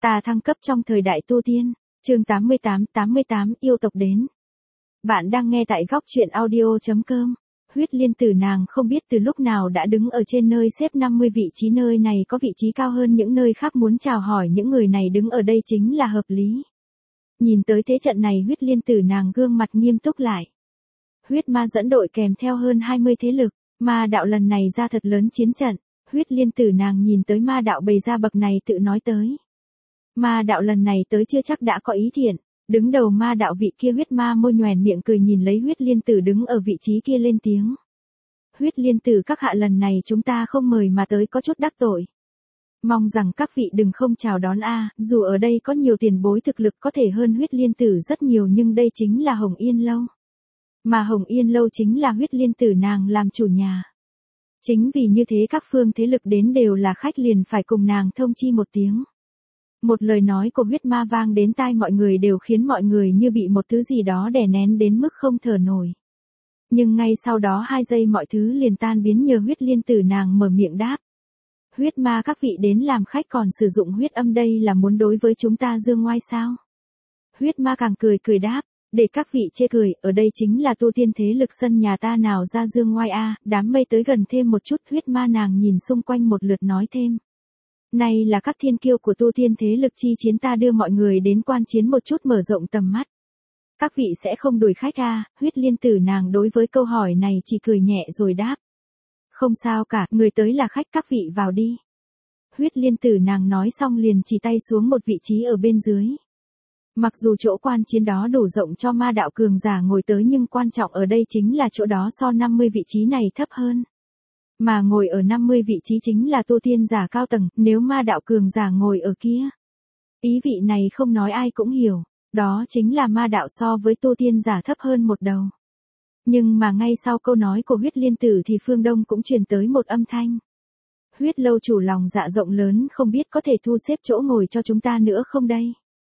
Ta thăng cấp trong thời đại tu tiên, chương 88 yêu tộc đến. Bạn đang nghe tại góc truyện audio.com. Huyết liên tử nàng không biết từ lúc nào đã đứng ở trên nơi xếp 50 vị trí, nơi này có vị trí cao hơn những nơi khác, muốn chào hỏi những người này đứng ở đây chính là hợp lý. Nhìn tới thế trận này, huyết liên tử nàng gương mặt nghiêm túc lại. Huyết ma dẫn đội kèm theo hơn 20 thế lực, ma đạo lần này ra thật lớn chiến trận. Huyết liên tử nàng nhìn tới ma đạo bày ra bậc này tự nói tới. Ma đạo lần này tới chưa chắc đã có ý thiện. Đứng đầu ma đạo vị kia huyết ma môi nhoẻn miệng cười nhìn lấy huyết liên tử đứng ở vị trí kia lên tiếng. Huyết liên tử các hạ, lần này chúng ta không mời mà tới có chút đắc tội. Mong rằng các vị đừng không chào đón a. Dù ở đây có nhiều tiền bối thực lực có thể hơn huyết liên tử rất nhiều, nhưng đây chính là Hồng Yên Lâu. Mà Hồng Yên Lâu chính là huyết liên tử nàng làm chủ nhà. Chính vì như thế các phương thế lực đến đều là khách, liền phải cùng nàng thông chi một tiếng. Một lời nói của huyết ma vang đến tai mọi người đều khiến mọi người như bị một thứ gì đó đè nén đến mức không thở nổi. Nhưng ngay sau đó 2 giây mọi thứ liền tan biến nhờ huyết liên tử nàng mở miệng đáp. Huyết ma các vị đến làm khách còn sử dụng huyết âm, đây là muốn đối với chúng ta dương ngoai sao? Huyết ma càng cười đáp. Để các vị chê cười, ở đây chính là tu tiên thế lực sân nhà ta, nào ra dương ngoai a. Đám mây tới gần thêm một chút, huyết ma nàng nhìn xung quanh một lượt nói thêm. Này là các thiên kiêu của tu tiên thế lực chi chiến, ta đưa mọi người đến quan chiến một chút, mở rộng tầm mắt. Các vị sẽ không đuổi khách a? Huyết liên tử nàng đối với câu hỏi này chỉ cười nhẹ rồi đáp. Không sao cả, người tới là khách, các vị vào đi. Huyết liên tử nàng nói xong liền chỉ tay xuống một vị trí ở bên dưới. Mặc dù chỗ quan chiến đó đủ rộng cho ma đạo cường giả ngồi tới, nhưng quan trọng ở đây chính là chỗ đó so 50 vị trí này thấp hơn. Mà ngồi ở 50 vị trí chính là tu tiên giả cao tầng, nếu ma đạo cường giả ngồi ở kia. Ý vị này không nói ai cũng hiểu, đó chính là ma đạo so với tu tiên giả thấp hơn một đầu. Nhưng mà ngay sau câu nói của huyết liên tử thì phương đông cũng truyền tới một âm thanh. Huyết lâu chủ lòng dạ rộng lớn, không biết có thể thu xếp chỗ ngồi cho chúng ta nữa không đây?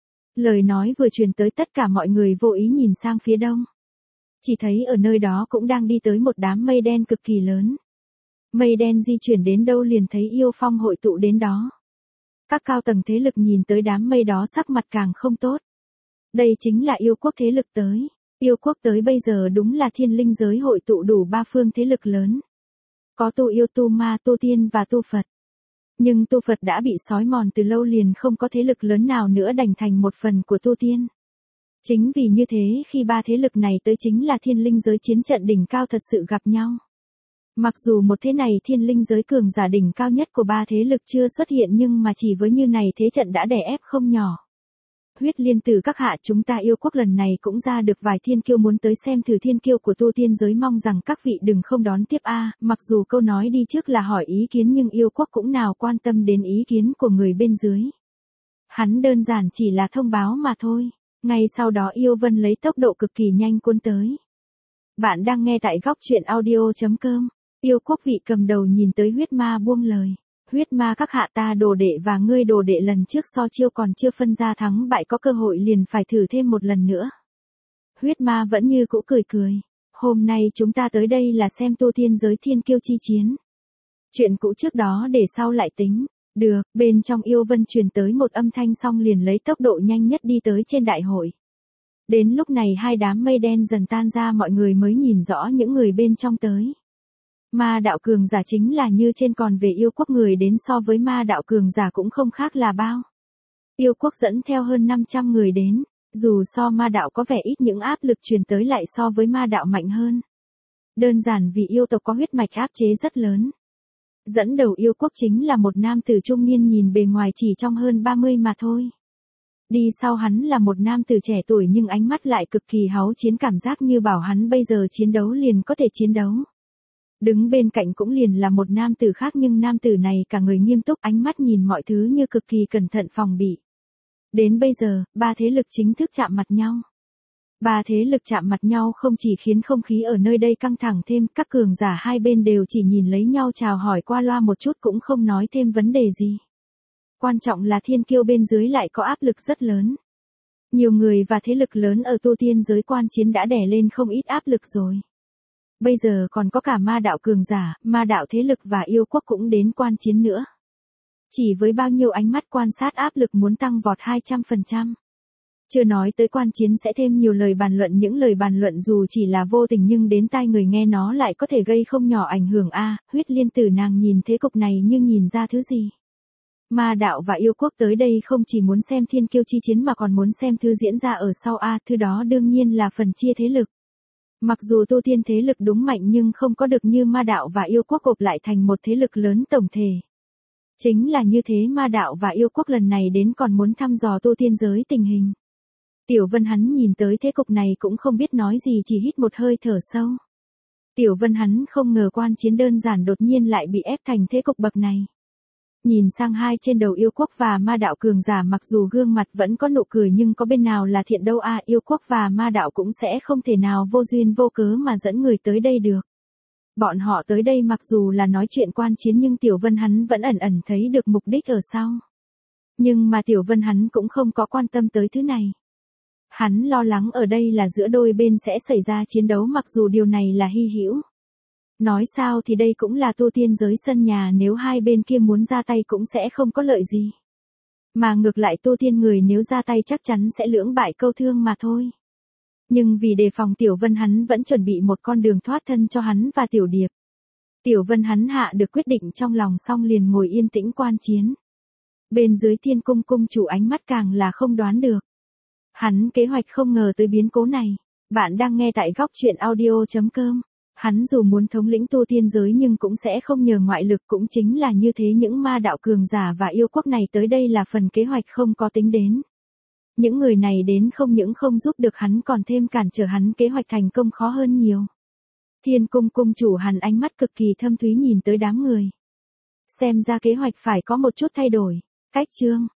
Lời nói vừa truyền tới, tất cả mọi người vô ý nhìn sang phía đông. Chỉ thấy ở nơi đó cũng đang đi tới một đám mây đen cực kỳ lớn. Mây đen di chuyển đến đâu liền thấy yêu phong hội tụ đến đó. Các cao tầng thế lực nhìn tới đám mây đó sắc mặt càng không tốt. Đây chính là yêu quốc thế lực tới. Yêu quốc tới bây giờ đúng là thiên linh giới hội tụ đủ 3 phương thế lực lớn. Có tu yêu, tu ma, tu tiên và tu Phật. Nhưng tu Phật đã bị xói mòn từ lâu, liền không có thế lực lớn nào nữa đành thành một phần của tu tiên. Chính vì như thế khi 3 thế lực này tới chính là thiên linh giới chiến trận đỉnh cao thật sự gặp nhau. Mặc dù một thế này thiên linh giới cường giả đỉnh cao nhất của 3 thế lực chưa xuất hiện, nhưng mà chỉ với như này thế trận đã đè ép không nhỏ. Huyết liên tử các hạ, chúng ta yêu quốc lần này cũng ra được vài thiên kiêu muốn tới xem thử thiên kiêu của tu tiên giới, mong rằng các vị đừng không đón tiếp a. Mặc dù câu nói đi trước là hỏi ý kiến, nhưng yêu quốc cũng nào quan tâm đến ý kiến của người bên dưới. Hắn đơn giản chỉ là thông báo mà thôi. Ngay sau đó yêu vân lấy tốc độ cực kỳ nhanh cuốn tới. Bạn đang nghe tại góc truyện audio.com. Yêu quốc vị cầm đầu nhìn tới huyết ma buông lời. Huyết ma các hạ, ta đồ đệ và ngươi đồ đệ lần trước so chiêu còn chưa phân ra thắng bại, có cơ hội liền phải thử thêm một lần nữa. Huyết ma vẫn như cũ cười. Hôm nay chúng ta tới đây là xem tu tiên giới thiên kiêu chi chiến. Chuyện cũ trước đó để sau lại tính. Được, bên trong yêu vân truyền tới một âm thanh, xong liền lấy tốc độ nhanh nhất đi tới trên đại hội. Đến lúc này 2 đám mây đen dần tan ra, mọi người mới nhìn rõ những người bên trong tới. Ma đạo cường giả chính là như trên, còn về yêu quốc người đến so với ma đạo cường giả cũng không khác là bao. Yêu quốc dẫn theo hơn 500 người đến, dù so ma đạo có vẻ ít, những áp lực truyền tới lại so với ma đạo mạnh hơn. Đơn giản vì yêu tộc có huyết mạch áp chế rất lớn. Dẫn đầu yêu quốc chính là một nam tử trung niên, nhìn bề ngoài chỉ trong hơn 30 mà thôi. Đi sau hắn là một nam tử trẻ tuổi nhưng ánh mắt lại cực kỳ háu chiến, cảm giác như bảo hắn bây giờ chiến đấu liền có thể chiến đấu. Đứng bên cạnh cũng liền là một nam tử khác, nhưng nam tử này cả người nghiêm túc, ánh mắt nhìn mọi thứ như cực kỳ cẩn thận phòng bị. Đến bây giờ, 3 thế lực chính thức chạm mặt nhau. 3 thế lực chạm mặt nhau không chỉ khiến không khí ở nơi đây căng thẳng thêm, các cường giả hai bên đều chỉ nhìn lấy nhau chào hỏi qua loa một chút, cũng không nói thêm vấn đề gì. Quan trọng là thiên kiêu bên dưới lại có áp lực rất lớn. Nhiều người và thế lực lớn ở tu tiên giới quan chiến đã đè lên không ít áp lực rồi. Bây giờ còn có cả ma đạo cường giả, ma đạo thế lực và yêu quốc cũng đến quan chiến nữa. Chỉ với bao nhiêu ánh mắt quan sát áp lực muốn tăng vọt 200%. Chưa nói tới quan chiến sẽ thêm nhiều lời bàn luận, những lời bàn luận dù chỉ là vô tình nhưng đến tai người nghe nó lại có thể gây không nhỏ ảnh hưởng Huyết Liên Tử nàng nhìn thế cục này nhưng nhìn ra thứ gì? Ma đạo và yêu quốc tới đây không chỉ muốn xem thiên kiêu chi chiến mà còn muốn xem thứ diễn ra ở sau thứ đó đương nhiên là phần chia thế lực. Mặc dù tu tiên thế lực đúng mạnh nhưng không có được như ma đạo và yêu quốc gộp lại thành một thế lực lớn tổng thể. Chính là như thế ma đạo và yêu quốc lần này đến còn muốn thăm dò tu tiên giới tình hình. Tiểu Vân hắn nhìn tới thế cục này cũng không biết nói gì, chỉ hít một hơi thở sâu. Tiểu Vân hắn không ngờ quan chiến đơn giản đột nhiên lại bị ép thành thế cục bậc này. Nhìn sang hai trên đầu yêu quốc và ma đạo cường giả, mặc dù gương mặt vẫn có nụ cười nhưng có bên nào là thiện đâu yêu quốc và ma đạo cũng sẽ không thể nào vô duyên vô cớ mà dẫn người tới đây được. Bọn họ tới đây mặc dù là nói chuyện quan chiến nhưng Tiểu Vân hắn vẫn ẩn ẩn thấy được mục đích ở sau. Nhưng mà Tiểu Vân hắn cũng không có quan tâm tới thứ này. Hắn lo lắng ở đây là giữa đôi bên sẽ xảy ra chiến đấu, mặc dù điều này là hy hữu. Nói sao thì đây cũng là tu tiên giới sân nhà, nếu hai bên kia muốn ra tay cũng sẽ không có lợi gì. Mà ngược lại tu tiên người nếu ra tay chắc chắn sẽ lưỡng bại câu thương mà thôi. Nhưng vì đề phòng Tiểu Vân hắn vẫn chuẩn bị một con đường thoát thân cho hắn và Tiểu Điệp. Tiểu Vân hắn hạ được quyết định trong lòng xong liền ngồi yên tĩnh quan chiến. Bên dưới Thiên Cung cung chủ ánh mắt càng là không đoán được. Hắn kế hoạch không ngờ tới biến cố này. Bạn đang nghe tại góc truyện audio.com. Hắn dù muốn thống lĩnh tu tiên giới nhưng cũng sẽ không nhờ ngoại lực, cũng chính là như thế những ma đạo cường giả và yêu quốc này tới đây là phần kế hoạch không có tính đến. Những người này đến không những không giúp được hắn còn thêm cản trở hắn kế hoạch thành công khó hơn nhiều. Thiên Cung cung chủ hắn ánh mắt cực kỳ thâm thúy nhìn tới đám người. Xem ra kế hoạch phải có một chút thay đổi. Cách chương.